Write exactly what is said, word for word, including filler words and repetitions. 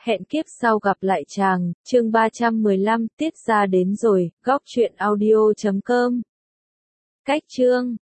Hẹn kiếp sau gặp lại chàng, chương ba trăm mười lăm, tiết ra đến rồi, góc truyện audio chấm com. Cách chương